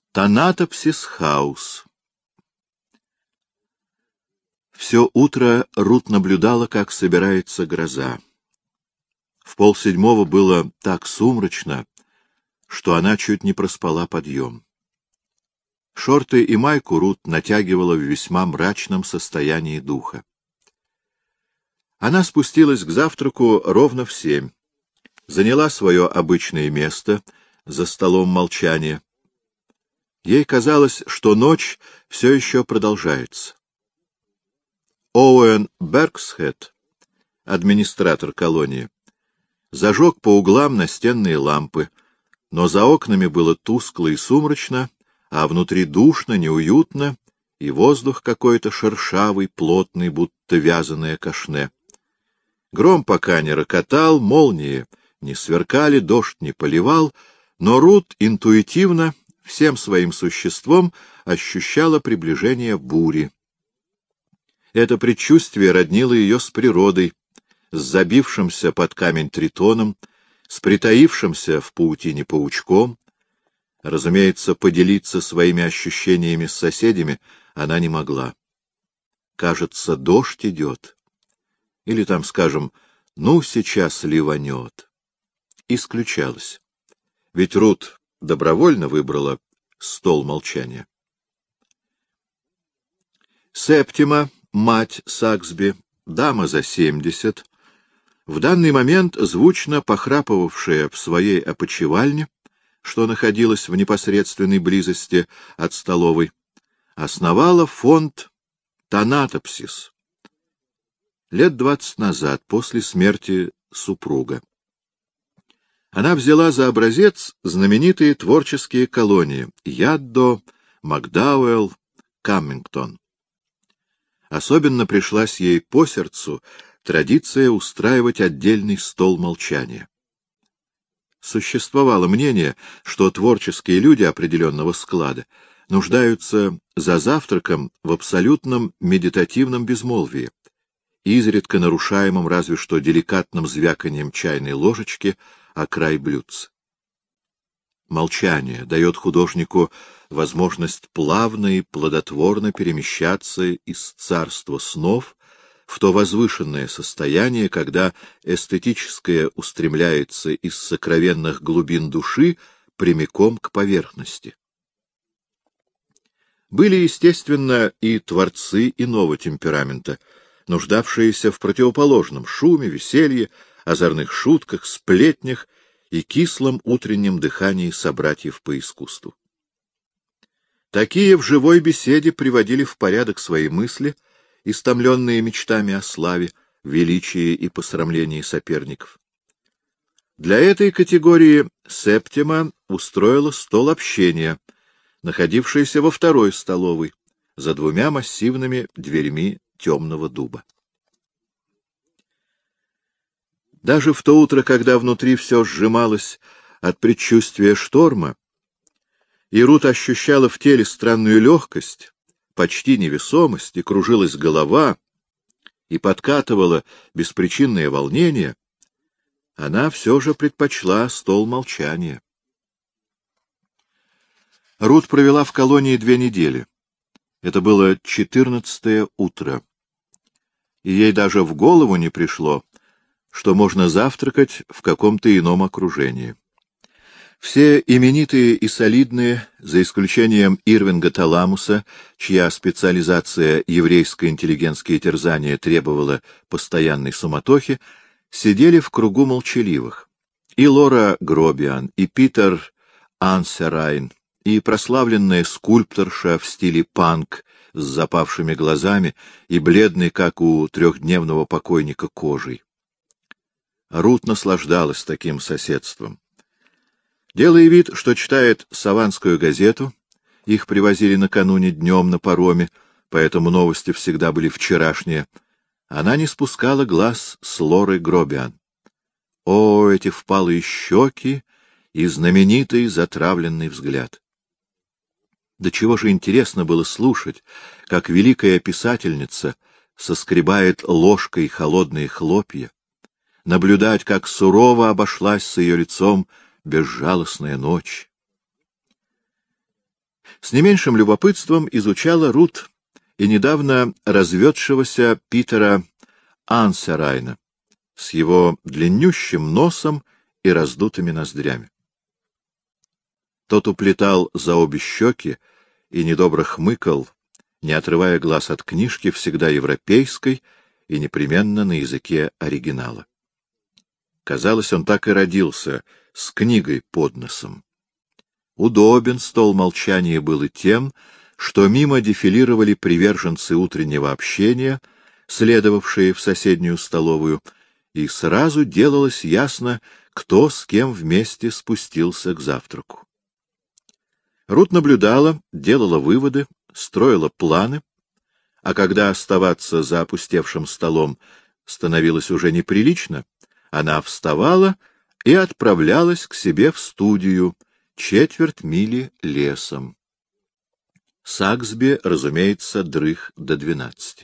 Танатопсис Хаус. Все утро Рут наблюдала, как собирается гроза. В 6:30 было так сумрачно, что она чуть не проспала подъем. Шорты и майку Рут натягивала в весьма мрачном состоянии духа. Она спустилась к завтраку ровно в 7, заняла свое обычное место за столом молчания. Ей казалось, что ночь все еще продолжается. Оуэн Бергсхед, администратор колонии, зажег по углам настенные лампы, но за окнами было тускло и сумрачно, а внутри душно, неуютно, и воздух какой-то шершавый, плотный, будто вязаное кашне. Гром пока не рокотал, молнии не сверкали, дождь не поливал, но Рут интуитивно, всем своим существом ощущала приближение бури. Это предчувствие роднило ее с природой, с забившимся под камень тритоном, с притаившимся в паутине паучком. Разумеется, поделиться своими ощущениями с соседями она не могла. Кажется, дождь идет. Или там, скажем, ну, сейчас ливанет. Исключалось. Ведь Рут добровольно выбрала стол молчания. Септима, мать Саксби, дама за 70, в данный момент звучно похрапывавшая в своей опочивальне, что находилась в непосредственной близости от столовой, основала фонд Танатопсис лет 20 назад, после смерти супруга. Она взяла за образец знаменитые творческие колонии Яддо, Макдауэлл, Каммингтон. Особенно пришлась ей по сердцу традиция устраивать отдельный стол молчания. Существовало мнение, что творческие люди определенного склада нуждаются за завтраком в абсолютном медитативном безмолвии, изредка нарушаемом разве что деликатным звяканием чайной ложечки о край блюдца. Молчание дает художнику возможность плавно и плодотворно перемещаться из царства снов в то возвышенное состояние, когда эстетическое устремляется из сокровенных глубин души прямиком к поверхности. Были, естественно, и творцы иного темперамента, нуждавшиеся в противоположном шуме, веселье, озорных шутках, сплетнях и кислом утреннем дыхании собратьев по искусству. Такие в живой беседе приводили в порядок свои мысли, истомленные мечтами о славе, величии и посрамлении соперников. Для этой категории Септима устроила стол общения, находившийся во второй столовой, за 2 массивными дверьми темного дуба. Даже в то утро, когда внутри все сжималось от предчувствия шторма, и Рут ощущала в теле странную легкость, почти невесомость, и кружилась голова, и подкатывала беспричинное волнение, она все же предпочла стол молчания. Рут провела в колонии 2 недели. Это было 14-е утро, и ей даже в голову не пришло, что можно завтракать в каком-то ином окружении. Все именитые и солидные, за исключением Ирвинга Таламуса, чья специализация еврейское интеллигентское терзание требовала постоянной суматохи, сидели в кругу молчаливых. И Лора Гробиан, и Питер Ансерайн, и прославленная скульпторша в стиле панк с запавшими глазами и бледной, как у 3-дневного покойника, кожей. Рут наслаждалась таким соседством. Делая вид, что читает «Саванскую газету», их привозили накануне днем на пароме, поэтому новости всегда были вчерашние, она не спускала глаз с Лоры Гробиан. О, эти впалые щеки и знаменитый затравленный взгляд! До чего же интересно было слушать, как великая писательница соскребает ложкой холодные хлопья, наблюдать, как сурово обошлась с ее лицом безжалостная ночь. С не меньшим любопытством изучала Рут и недавно разведшегося Питера Ансерайна с его длиннющим носом и раздутыми ноздрями. Тот уплетал за обе щеки и недобро хмыкал, не отрывая глаз от книжки, всегда европейской и непременно на языке оригинала. Казалось, он так и родился, с книгой под носом. Удобен стол молчания был и тем, что мимо дефилировали приверженцы утреннего общения, следовавшие в соседнюю столовую, и сразу делалось ясно, кто с кем вместе спустился к завтраку. Рут наблюдала, делала выводы, строила планы, а когда оставаться за опустевшим столом становилось уже неприлично, она вставала и отправлялась к себе в студию, четверть мили лесом. Саксби, разумеется, дрых до 12.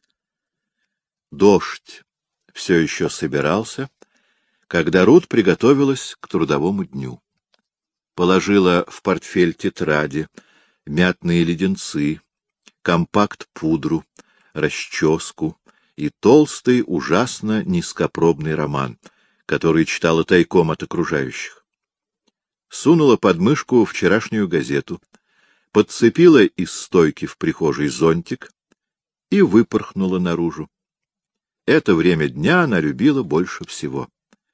Дождь все еще собирался, когда Рут приготовилась к трудовому дню. Положила в портфель тетради, мятные леденцы, компакт-пудру, расческу и толстый, ужасно низкопробный роман, который читала тайком от окружающих. Сунула под мышку вчерашнюю газету, подцепила из стойки в прихожей зонтик и выпорхнула наружу. Это время дня она любила больше всего.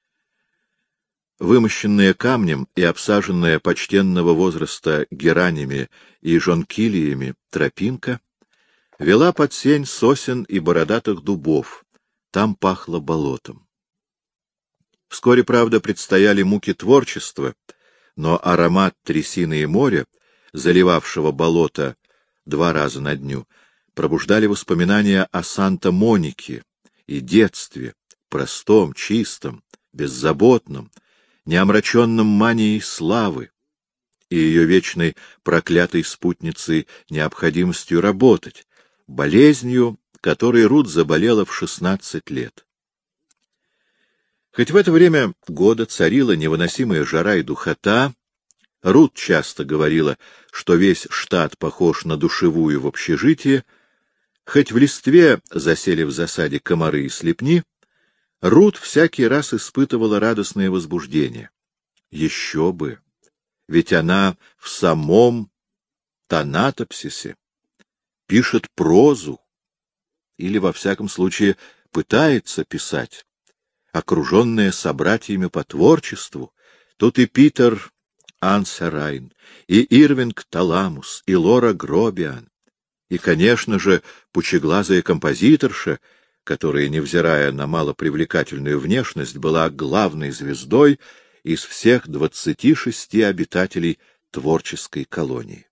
Вымощенная камнем и обсаженная почтенного возраста геранями и жонкилиями тропинка вела под сень сосен и бородатых дубов, там пахло болотом. Вскоре, правда, предстояли муки творчества, но аромат трясины и моря, заливавшего болото 2 раза на дню, пробуждали воспоминания о Санта-Монике и детстве, простом, чистом, беззаботном, неомраченном манией славы и ее вечной проклятой спутницей необходимостью работать, болезнью, которой Рут заболела в 16 лет. Хоть в это время года царила невыносимая жара и духота, Рут часто говорила, что весь штат похож на душевую в общежитии, хоть в листве засели в засаде комары и слепни, Рут всякий раз испытывала радостное возбуждение. Еще бы! Ведь она в самом Танатопсисе пишет прозу, или, во всяком случае, пытается писать, окруженная собратьями по творчеству. Тут и Питер Ансерайн, и Ирвинг Таламус, и Лора Гробиан, и, конечно же, пучеглазая композиторша, которая, невзирая на малопривлекательную внешность, была главной звездой из всех 26 обитателей творческой колонии.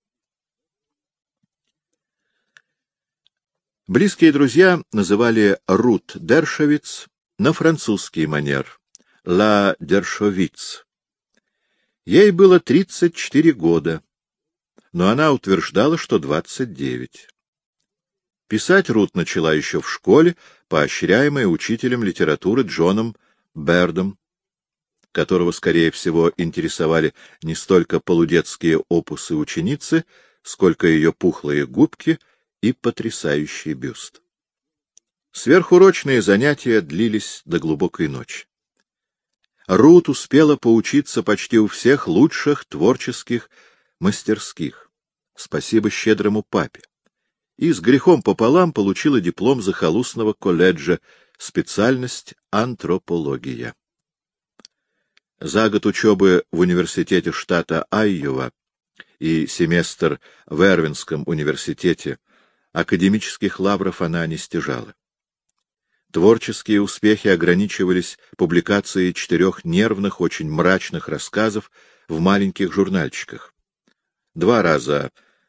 Близкие друзья называли Рут Дершовиц на французский манер «Ла Дершовиц». Ей было 34 года, но она утверждала, что 29. Писать Рут начала еще в школе, поощряемая учителем литературы Джоном Бердом, которого, скорее всего, интересовали не столько полудетские опусы ученицы, сколько ее пухлые губки и потрясающий бюст. Сверхурочные занятия длились до глубокой ночи. Рут успела поучиться почти у всех лучших творческих мастерских, спасибо щедрому папе, и с грехом пополам получила диплом захолустного колледжа, специальность антропология. За год учебы в университете штата Айова и семестр в Эрвинском университете академических лавров она не стяжала. Творческие успехи ограничивались публикацией 4 нервных, очень мрачных рассказов в маленьких журнальчиках. 2 раза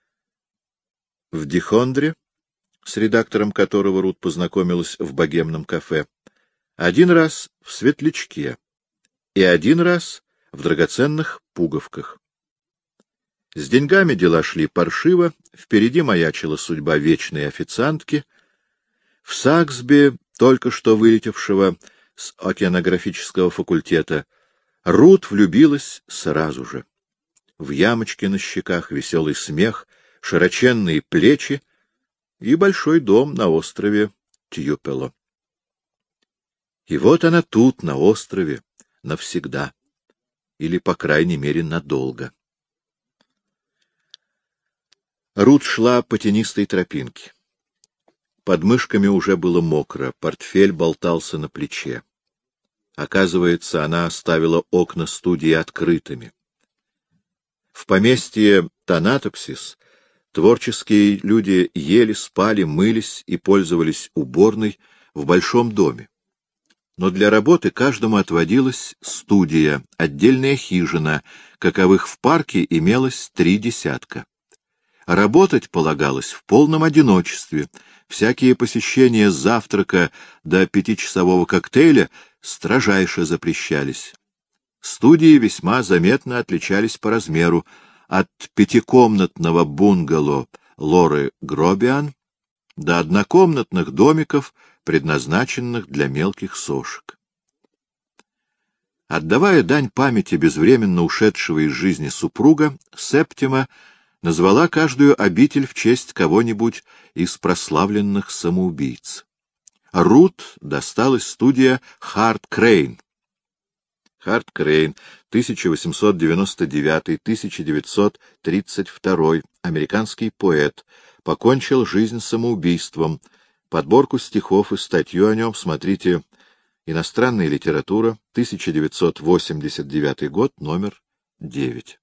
в «Дихондре», с редактором которого Рут познакомилась в богемном кафе, 1 раз в «Светлячке» и 1 раз в «Драгоценных пуговках». С деньгами дела шли паршиво, впереди маячила судьба вечной официантки. В Саксби, только что вылетевшего с океанографического факультета, Рут влюбилась сразу же. в ямочке на щеках, веселый смех, широченные плечи и большой дом на острове Тьюпело. И вот она тут, на острове, навсегда, или, по крайней мере, надолго. Рут шла по тенистой тропинке. Под мышками уже было мокро, портфель болтался на плече. Оказывается, она оставила окна студии открытыми. В поместье Танатопсис творческие люди ели, спали, мылись и пользовались уборной в большом доме. Но для работы каждому отводилась студия, отдельная хижина, каковых в парке имелось 3 десятка. Работать полагалось в полном одиночестве, всякие посещения с завтрака до 5-часового коктейля строжайше запрещались. Студии весьма заметно отличались по размеру от 5-комнатного бунгало Лоры Гробиан до однокомнатных домиков, предназначенных для мелких сошек. Отдавая дань памяти безвременно ушедшего из жизни супруга, Септима назвала каждую обитель в честь кого-нибудь из прославленных самоубийц. Рут досталась студия Харт Крейн. Харт Крейн, 1899-1932, американский поэт, покончил жизнь самоубийством. Подборку стихов и статью о нем смотрите «Иностранная литература», 1989 год, номер 9.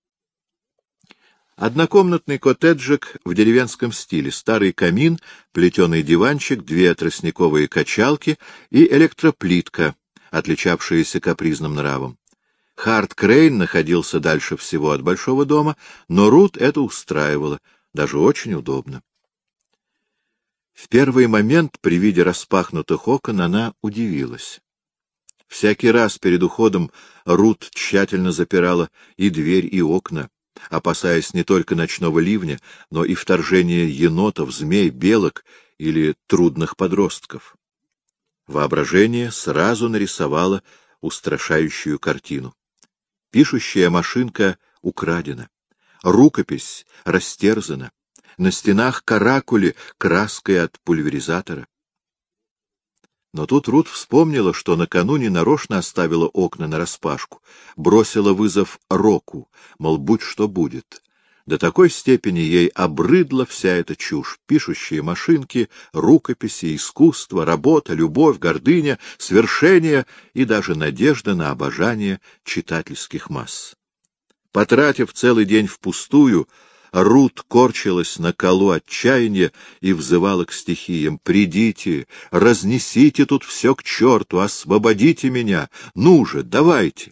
Однокомнатный коттеджик в деревенском стиле, старый камин, плетеный диванчик, 2 тростниковые качалки и электроплитка, отличавшиеся капризным нравом. Харт Крейн находился дальше всего от большого дома, но Рут это устраивало, даже очень удобно. В первый момент при виде распахнутых окон она удивилась. Всякий раз перед уходом Рут тщательно запирала и дверь, и окна, опасаясь не только ночного ливня, но и вторжения енотов, змей, белок или трудных подростков. Воображение сразу нарисовало устрашающую картину. Пишущая машинка украдена, рукопись растерзана, на стенах каракули краской от пульверизатора. Но тут Рут вспомнила, что накануне нарочно оставила окна нараспашку, бросила вызов Року, мол, будь что будет. До такой степени ей обрыдла вся эта чушь: пишущие машинки, рукописи, искусство, работа, любовь, гордыня, свершение и даже надежда на обожание читательских масс. Потратив целый день впустую, Рут корчилась на колу отчаяния и взывала к стихиям: «Придите, разнесите тут все к черту, освободите меня, ну же, давайте!»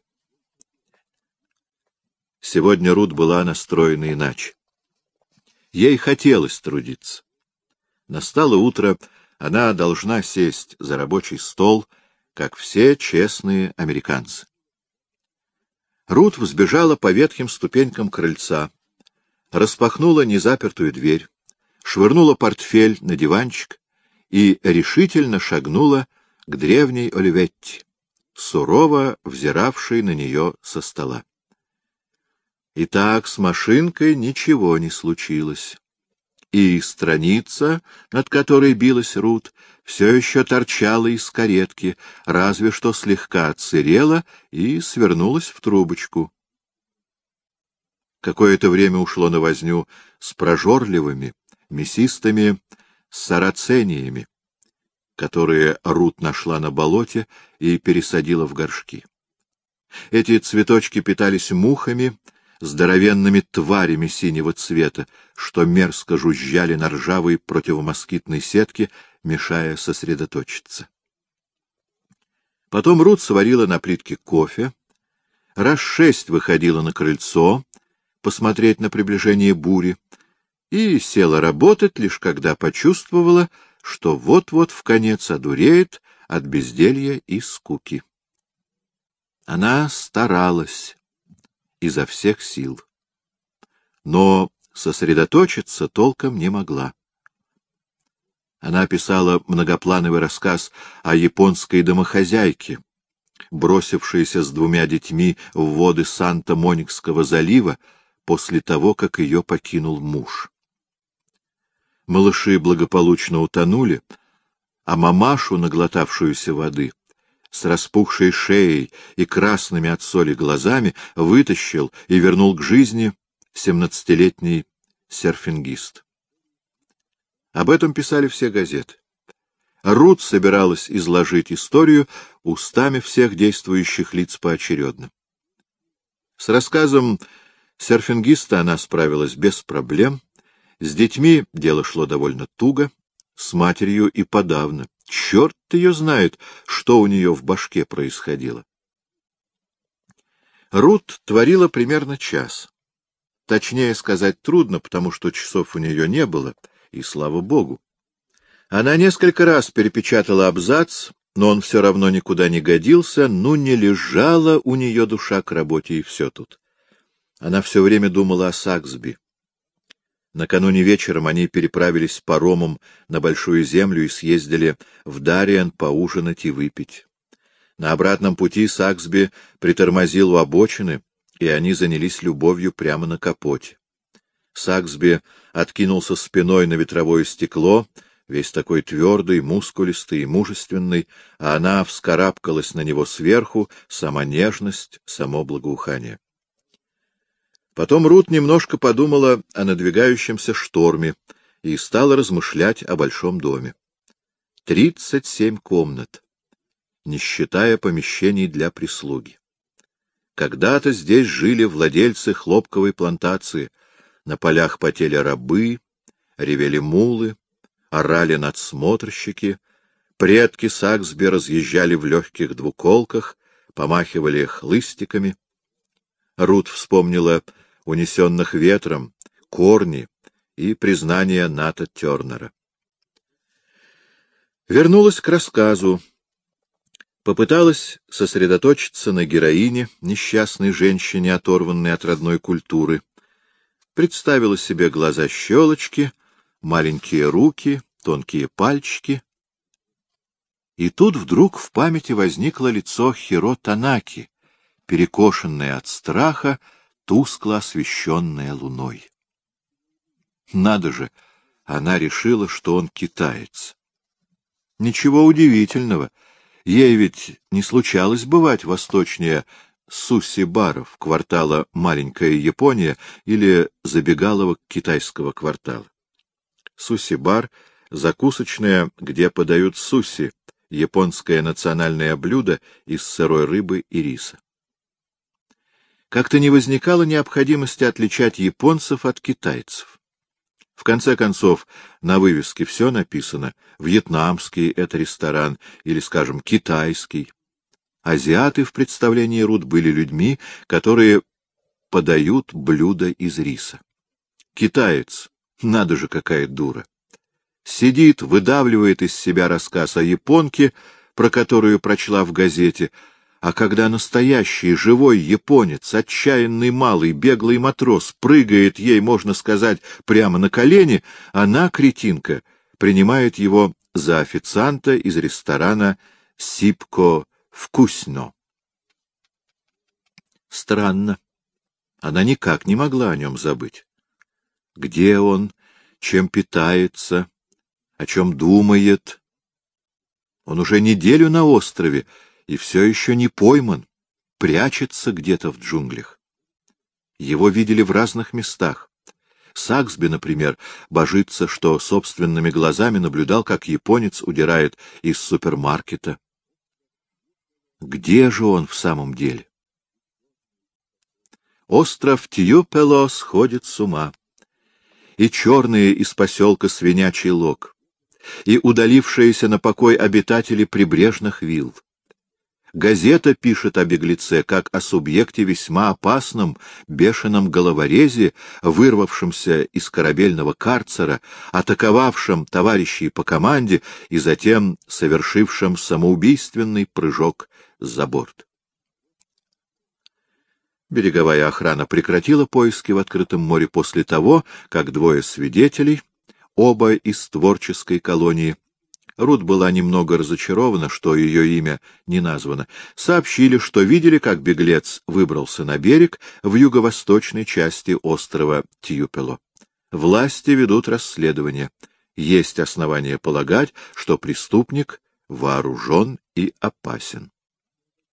Сегодня Рут была настроена иначе. Ей хотелось трудиться. Настало утро, она должна сесть за рабочий стол, как все честные американцы. Рут взбежала по ветхим ступенькам крыльца, распахнула незапертую дверь, швырнула портфель на диванчик и решительно шагнула к древней Оливетти, сурово взиравшей на нее со стола. Итак, с машинкой ничего не случилось. И страница, над которой билась Рут, все еще торчала из каретки, разве что слегка отсырела и свернулась в трубочку. Какое-то время ушло на возню с прожорливыми, мясистыми сарацениями, которые Рут нашла на болоте и пересадила в горшки. Эти цветочки питались мухами, здоровенными тварями синего цвета, что мерзко жужжали на ржавой противомоскитной сетке, мешая сосредоточиться. Потом Рут сварила на плитке кофе, раз 6 выходила на крыльцо посмотреть на приближение бури и села работать, лишь когда почувствовала, что вот-вот вконец одуреет от безделья и скуки. Она старалась изо всех сил, но сосредоточиться толком не могла. Она писала многоплановый рассказ о японской домохозяйке, бросившаяся с 2 детьми в воды Санта-Моникского залива после того, как ее покинул муж. Малыши благополучно утонули, а мамашу, наглотавшуюся воды, с распухшей шеей и красными от соли глазами, вытащил и вернул к жизни 17-летний серфингист. Об этом писали все газеты. Рут собиралась изложить историю устами всех действующих лиц поочередно. С рассказом серфингиста она справилась без проблем, с детьми дело шло довольно туго, с матерью и подавно. Черт ее знает, что у нее в башке происходило. Рут творила примерно час. Точнее сказать трудно, потому что часов у нее не было, и слава богу. Она несколько раз перепечатала абзац, но он все равно никуда не годился, не лежала у нее душа к работе, и все тут. Она все время думала о Саксби. Накануне вечером они переправились паромом на Большую Землю и съездили в Дариен поужинать и выпить. На обратном пути Саксби притормозил у обочины, и они занялись любовью прямо на капоте. Саксби откинулся спиной на ветровое стекло, весь такой твердый, мускулистый и мужественный, а она вскарабкалась на него сверху, сама нежность, само благоухание. Потом Рут немножко подумала о надвигающемся шторме и стала размышлять о большом доме. 37 комнат, не считая помещений для прислуги. Когда-то здесь жили владельцы хлопковой плантации, на полях потели рабы, ревели мулы, орали надсмотрщики, предки Саксби разъезжали в легких двуколках, помахивали хлыстиками. Рут вспомнила «Унесенных ветром», «Корни» и признание Ната Тернера. Вернулась к рассказу. Попыталась сосредоточиться на героине, несчастной женщине, оторванной от родной культуры. Представила себе глаза-щелочки, маленькие руки, тонкие пальчики. И тут вдруг в памяти возникло лицо Хиро Танаки, перекошенное от страха, тускло освещенное луной. Надо же, она решила, что он китаец. Ничего удивительного, ей ведь не случалось бывать восточнее Суси-баров, квартала «Маленькая Япония» или забегаловок китайского квартала. Суси-бар — закусочная, где подают суси, японское национальное блюдо из сырой рыбы и риса. Как-то не возникало необходимости отличать японцев от китайцев. В конце концов, на вывеске все написано: вьетнамский — это ресторан, или, скажем, китайский. Азиаты в представлении Рут были людьми, которые подают блюда из риса. Китаец, надо же, какая дура! Сидит, выдавливает из себя рассказ о японке, про которую прочла в газете, а когда настоящий, живой японец, отчаянный малый, беглый матрос, прыгает ей, можно сказать, прямо на колени, она, кретинка, принимает его за официанта из ресторана «Сипко Вкусно». Странно. Она никак не могла о нем забыть. Где он, чем питается, о чем думает? Он уже неделю на острове, и все еще не пойман, прячется где-то в джунглях. Его видели в разных местах. Саксби, например, божится, что собственными глазами наблюдал, как японец удирает из супермаркета. Где же он в самом деле? Остров Тьюпело сходит с ума. И черные из поселка Свинячий Лог, и удалившиеся на покой обитатели прибрежных вилл. Газета пишет о беглеце как о субъекте весьма опасном, бешеном головорезе, вырвавшемся из корабельного карцера, атаковавшем товарищей по команде и затем совершившем самоубийственный прыжок за борт. Береговая охрана прекратила поиски в открытом море после того, как 2 свидетелей, оба из творческой колонии, Рут была немного разочарована, что ее имя не названо. Сообщили, что видели, как беглец выбрался на берег в юго-восточной части острова Тьюпело. Власти ведут расследование. Есть основания полагать, что преступник вооружен и опасен.